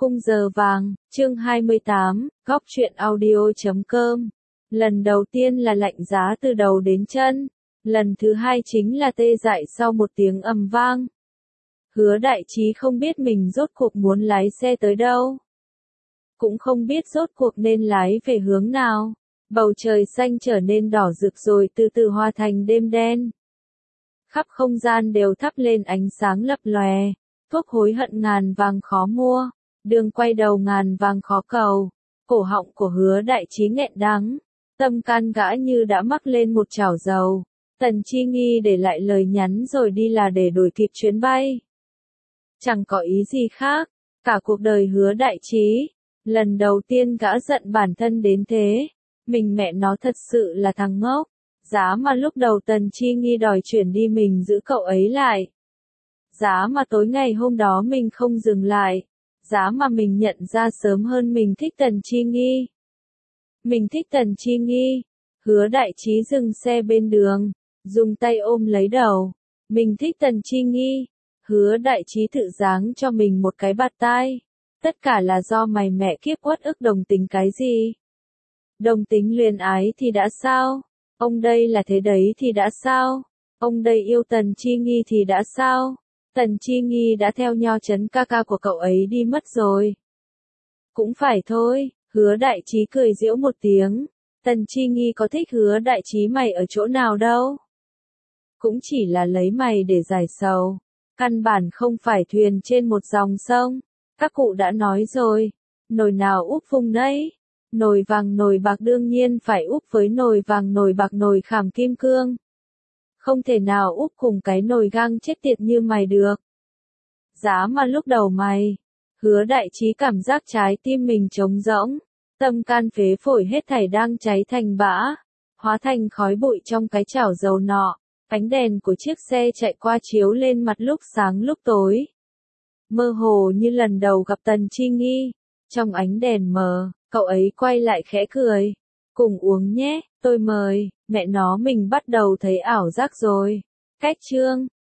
khung giờ vàng, chương 28, góc truyện audio.com. Lần đầu tiên là lạnh giá từ đầu đến chân. Lần thứ hai chính là tê dại sau một tiếng ầm vang. Hứa Đại Trí không biết mình rốt cuộc muốn lái xe tới đâu. Cũng không biết rốt cuộc nên lái về hướng nào. Bầu trời xanh trở nên đỏ rực rồi từ từ hóa thành đêm đen. Khắp không gian đều thắp lên ánh sáng lập lòe. Thuốc hối hận ngàn vàng khó mua. Đường quay đầu ngàn vàng khó cầu. Cổ họng của Hứa Đại Trí nghẹn đắng. Tâm can gã như đã mắc lên một chảo dầu. Tần Chi Nghi để lại lời nhắn rồi đi là để đuổi kịp chuyến bay. Chẳng có ý gì khác. Cả cuộc đời Hứa Đại Trí. Lần đầu tiên gã giận bản thân đến thế. Mình mẹ nó thật sự là thằng ngốc. Giá mà lúc đầu Tần Chi Nghi đòi chuyển đi mình giữ cậu ấy lại. Giá mà tối ngày hôm đó mình không dừng lại. Giá mà mình nhận ra sớm hơn mình thích Tần Chi Nghi. Mình thích Tần Chi Nghi. Hứa Đại Trí dừng xe bên đường. Dùng tay ôm lấy đầu. Mình thích Tần Chi Nghi. Hứa Đại Trí tự giáng cho mình một cái bạt tai. Tất cả là do mày mẹ kiếp uất ức đồng tính cái gì? Đồng tính luyến ái thì đã sao? Ông đây là thế đấy thì đã sao? Ông đây yêu Tần Chi Nghi thì đã sao? Tần Chi Nghi đã theo Nho Chấn ca ca của cậu ấy đi mất rồi. Cũng phải thôi, Hứa Đại Trí cười giễu một tiếng. Tần Chi Nghi có thích Hứa Đại Trí mày ở chỗ nào đâu? Cũng chỉ là lấy mày để giải sầu. Căn bản không phải thuyền trên một dòng sông. Các cụ đã nói rồi. Nồi nào úp vùng nấy. Nồi vàng nồi bạc đương nhiên phải úp với nồi vàng nồi bạc nồi khảm kim cương. Không thể nào úp cùng cái nồi gang chết tiệt như mày được. Giá mà lúc đầu mày. Hứa Đại Trí cảm giác trái tim mình trống rỗng. Tâm can phế phổi hết thảy đang cháy thành bã. Hóa thành khói bụi trong cái chảo dầu nọ. Ánh đèn của chiếc xe chạy qua chiếu lên mặt lúc sáng lúc tối. Mơ hồ như lần đầu gặp Tần Chi Nghi. Trong ánh đèn mờ, cậu ấy quay lại khẽ cười. Cùng uống nhé, tôi mời. Mẹ nó mình bắt đầu thấy ảo giác rồi. Cách chương